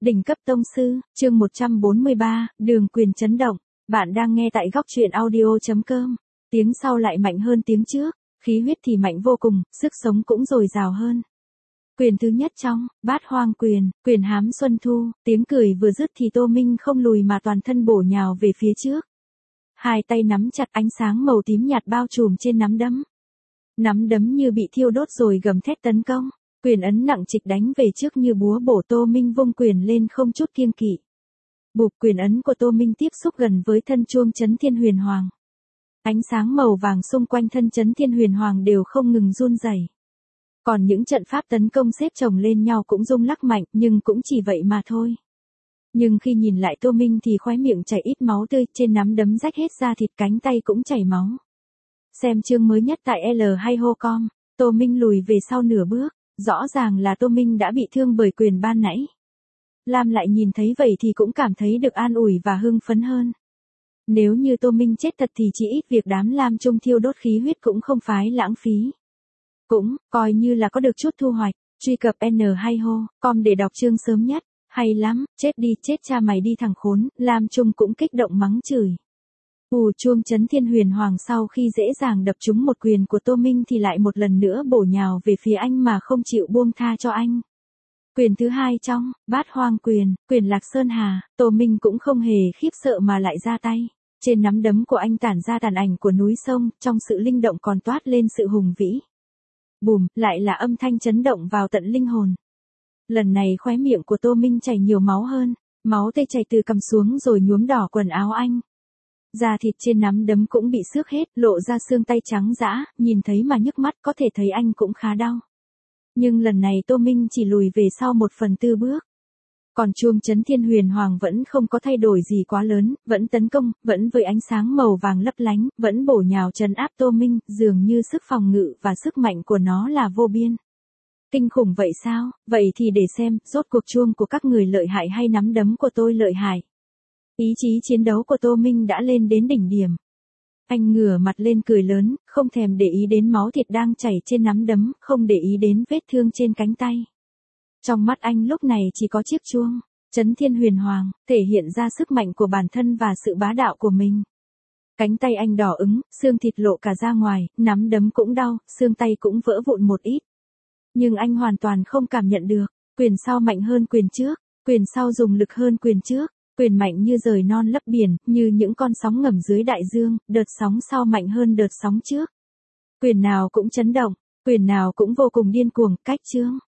Đỉnh cấp tông sư, chương 143, đường quyền chấn động. Bạn đang nghe tại góc truyện audio.com. Tiếng sau lại mạnh hơn tiếng trước, khí huyết thì mạnh vô cùng, sức sống cũng dồi dào hơn. Quyền thứ nhất trong, Bát Hoang quyền, quyền hám xuân thu, tiếng cười vừa dứt thì Tô Minh không lùi mà toàn thân bổ nhào về phía trước. Hai tay nắm chặt, ánh sáng màu tím nhạt bao trùm trên nắm đấm. Nắm đấm như bị thiêu đốt rồi gầm thét tấn công. Quyền ấn nặng trịch đánh về trước như búa bổ. Tô Minh vung quyền lên không chút kiêng kỵ. Bụp, quyền ấn của Tô Minh tiếp xúc gần với thân chuông Chấn Thiên Huyền Hoàng. Ánh sáng màu vàng xung quanh thân Chấn Thiên Huyền Hoàng đều không ngừng run rẩy. Còn những trận pháp tấn công xếp chồng lên nhau cũng rung lắc mạnh, nhưng cũng chỉ vậy mà thôi. Nhưng khi nhìn lại Tô Minh thì khóe miệng chảy ít máu tươi, trên nắm đấm rách hết da thịt, cánh tay cũng chảy máu. Xem chương mới nhất tại L2Ho.com, Tô Minh lùi về sau nửa bước. Rõ ràng là Tô Minh đã bị thương bởi quyền ban nãy. Lam lại nhìn thấy vậy thì cũng cảm thấy được an ủi và hưng phấn hơn. Nếu như Tô Minh chết thật thì chỉ ít việc đám Lam Trung thiêu đốt khí huyết cũng không phái lãng phí. Cũng, coi như là có được chút thu hoạch. Truy cập N2Ho.com để đọc chương sớm nhất. Hay lắm, chết đi, chết cha mày đi thằng khốn. Lam Trung cũng kích động mắng chửi. Chuông Chấn Thiên Huyền Hoàng sau khi dễ dàng đập trúng một quyền của Tô Minh thì lại một lần nữa bổ nhào về phía anh mà không chịu buông tha cho anh. Quyền thứ hai trong, Bát Hoang quyền, quyền Lạc Sơn Hà, Tô Minh cũng không hề khiếp sợ mà lại ra tay. Trên nắm đấm của anh tản ra tàn ảnh của núi sông, trong sự linh động còn toát lên sự hùng vĩ. Bùm, lại là âm thanh chấn động vào tận linh hồn. Lần này khóe miệng của Tô Minh chảy nhiều máu hơn, máu tươi chảy từ cằm xuống rồi nhuốm đỏ quần áo anh. Da thịt trên nắm đấm cũng bị xước hết, lộ ra xương tay trắng dã, nhìn thấy mà nhức mắt, có thể thấy anh cũng khá đau. Nhưng lần này Tô Minh chỉ lùi về sau 1/4 bước. Còn chuông Chấn Thiên Huyền Hoàng vẫn không có thay đổi gì quá lớn, vẫn tấn công, vẫn với ánh sáng màu vàng lấp lánh, vẫn bổ nhào trấn áp Tô Minh, dường như sức phòng ngự và sức mạnh của nó là vô biên. Kinh khủng vậy sao? Vậy thì để xem, rốt cuộc chuông của các người lợi hại hay nắm đấm của tôi lợi hại. Ý chí chiến đấu của Tô Minh đã lên đến đỉnh điểm. Anh ngửa mặt lên cười lớn, không thèm để ý đến máu thịt đang chảy trên nắm đấm, không để ý đến vết thương trên cánh tay. Trong mắt anh lúc này chỉ có chiếc chuông Chấn Thiên Huyền Hoàng, thể hiện ra sức mạnh của bản thân và sự bá đạo của mình. Cánh tay anh đỏ ửng, xương thịt lộ cả ra ngoài, nắm đấm cũng đau, xương tay cũng vỡ vụn một ít. Nhưng anh hoàn toàn không cảm nhận được, quyền sau mạnh hơn quyền trước, quyền sau dùng lực hơn quyền trước. Quyền mạnh như rời non lấp biển, như những con sóng ngầm dưới đại dương, đợt sóng sau mạnh hơn đợt sóng trước. Quyền nào cũng chấn động, quyền nào cũng vô cùng điên cuồng, cách chương.